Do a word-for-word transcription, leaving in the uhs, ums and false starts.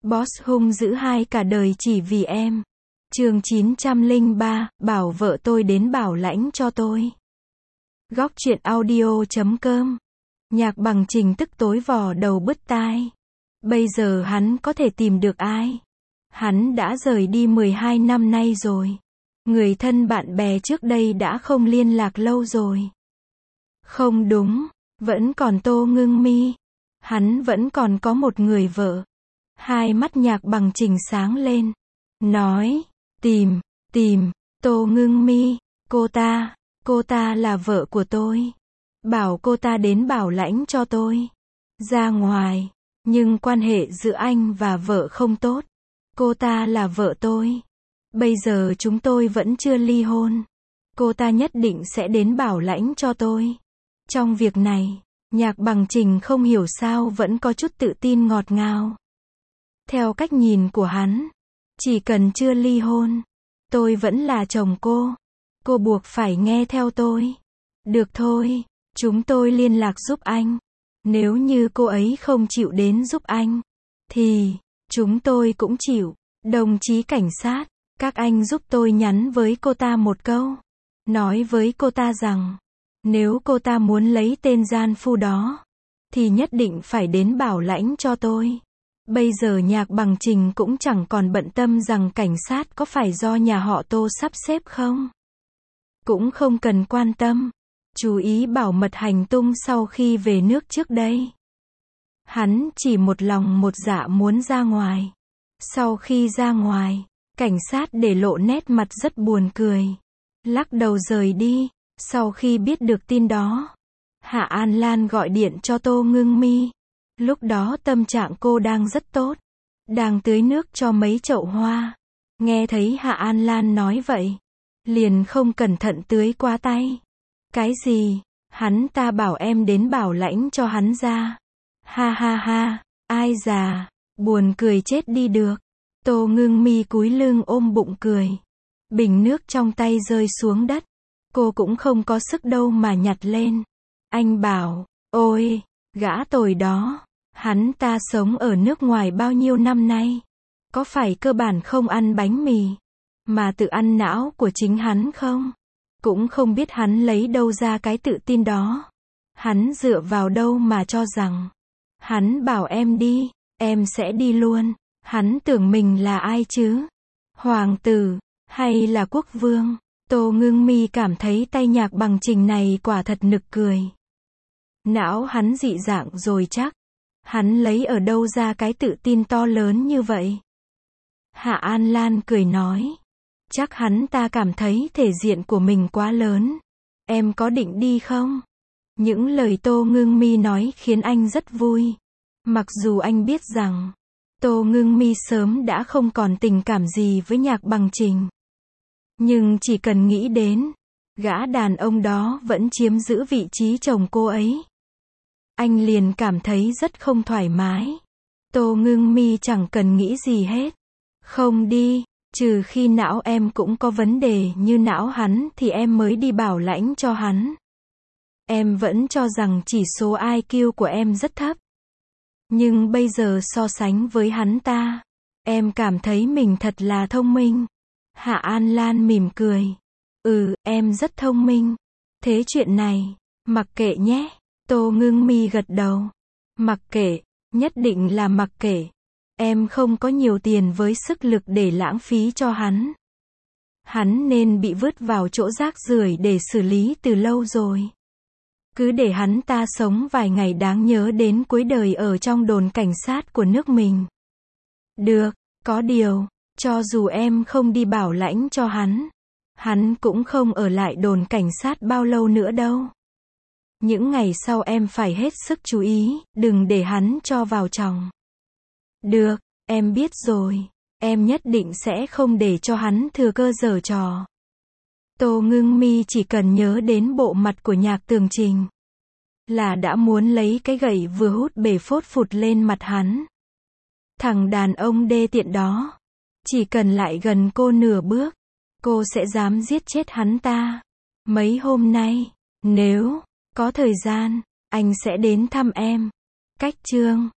Boss hung dữ hai cả đời chỉ vì em. Chương chín trăm lẻ ba, bảo vợ tôi đến bảo lãnh cho tôi. Góc truyện audio chấm com. Nhạc Bằng Trình tức tối vò đầu bứt tai. Bây giờ hắn có thể tìm được ai? Hắn đã rời đi mười hai năm nay rồi. Người thân bạn bè trước đây đã không liên lạc lâu rồi. Không đúng, vẫn còn Tô Ngưng Mi. Hắn vẫn còn có một người vợ. Hai mắt Nhạc Bằng Trình sáng lên. Nói, tìm, tìm, Tô Ngưng Mi, cô ta, cô ta là vợ của tôi. Bảo cô ta đến bảo lãnh cho tôi. Ra ngoài, nhưng quan hệ giữa anh và vợ không tốt. Cô ta là vợ tôi. Bây giờ chúng tôi vẫn chưa ly hôn. Cô ta nhất định sẽ đến bảo lãnh cho tôi. Trong việc này, Nhạc Bằng Trình không hiểu sao vẫn có chút tự tin ngọt ngào. Theo cách nhìn của hắn, chỉ cần chưa ly hôn, tôi vẫn là chồng cô. Cô buộc phải nghe theo tôi. Được thôi, chúng tôi liên lạc giúp anh. Nếu như cô ấy không chịu đến giúp anh, thì chúng tôi cũng chịu. Đồng chí cảnh sát, các anh giúp tôi nhắn với cô ta một câu. Nói với cô ta rằng, nếu cô ta muốn lấy tên gian phu đó, thì nhất định phải đến bảo lãnh cho tôi. Bây giờ Nhạc Bằng Trình cũng chẳng còn bận tâm rằng cảnh sát có phải do nhà họ Tô sắp xếp không. Cũng không cần quan tâm. Chú ý bảo mật hành tung sau khi về nước trước đây. Hắn chỉ một lòng một dạ muốn ra ngoài. Sau khi ra ngoài, cảnh sát để lộ nét mặt rất buồn cười. Lắc đầu rời đi. Sau khi biết được tin đó, Hạ An Lan gọi điện cho Tô Ngưng Mi. Lúc đó tâm trạng cô đang rất tốt. Đang tưới nước cho mấy chậu hoa. Nghe thấy Hạ An Lan nói vậy, liền không cẩn thận tưới qua tay. Cái gì? Hắn ta bảo em đến bảo lãnh cho hắn ra. Ha ha ha, ai già, buồn cười chết đi được. Tô Ngưng Mi cúi lưng ôm bụng cười. Bình nước trong tay rơi xuống đất. Cô cũng không có sức đâu mà nhặt lên. Anh bảo, ôi, gã tồi đó. Hắn ta sống ở nước ngoài bao nhiêu năm nay. Có phải cơ bản không ăn bánh mì, mà tự ăn não của chính hắn không? Cũng không biết hắn lấy đâu ra cái tự tin đó. Hắn dựa vào đâu mà cho rằng, hắn bảo em đi, em sẽ đi luôn. Hắn tưởng mình là ai chứ? Hoàng tử, hay là quốc vương? Tô Ngưng Mi cảm thấy tay Nhạc Bằng Trình này quả thật nực cười. Não hắn dị dạng rồi chắc. Hắn lấy ở đâu ra cái tự tin to lớn như vậy? Hạ An Lan cười nói. Chắc hắn ta cảm thấy thể diện của mình quá lớn. Em có định đi không? Những lời Tô Ngưng Mi nói khiến anh rất vui. Mặc dù anh biết rằng, Tô Ngưng Mi sớm đã không còn tình cảm gì với Nhạc Bằng Trình. Nhưng chỉ cần nghĩ đến, gã đàn ông đó vẫn chiếm giữ vị trí chồng cô ấy. Anh liền cảm thấy rất không thoải mái. Tô Ngưng Mi chẳng cần nghĩ gì hết. Không đi, trừ khi não em cũng có vấn đề như não hắn thì em mới đi bảo lãnh cho hắn. Em vẫn cho rằng chỉ số i kiu của em rất thấp. Nhưng bây giờ so sánh với hắn ta, em cảm thấy mình thật là thông minh. Hạ An Lan mỉm cười. Ừ, em rất thông minh. Thế chuyện này, mặc kệ nhé. Tô Ngưng Mi gật đầu. Mặc kệ, nhất định là mặc kệ. Em không có nhiều tiền với sức lực để lãng phí cho hắn. Hắn nên bị vứt vào chỗ rác rưởi để xử lý từ lâu rồi. Cứ để hắn ta sống vài ngày đáng nhớ đến cuối đời ở trong đồn cảnh sát của nước mình. Được, có điều, cho dù em không đi bảo lãnh cho hắn, hắn cũng không ở lại đồn cảnh sát bao lâu nữa đâu. Những ngày sau em phải hết sức chú ý, đừng để hắn cho vào chòng. Được, em biết rồi. Em nhất định sẽ không để cho hắn thừa cơ giở trò. Tô Ngưng Mi chỉ cần nhớ đến bộ mặt của Nhạc Tường Trình, là đã muốn lấy cái gậy vừa hút bể phốt phụt lên mặt hắn. Thằng đàn ông đê tiện đó. Chỉ cần lại gần cô nửa bước, cô sẽ dám giết chết hắn ta. Mấy hôm nay, nếu có thời gian, anh sẽ đến thăm em. Cách chương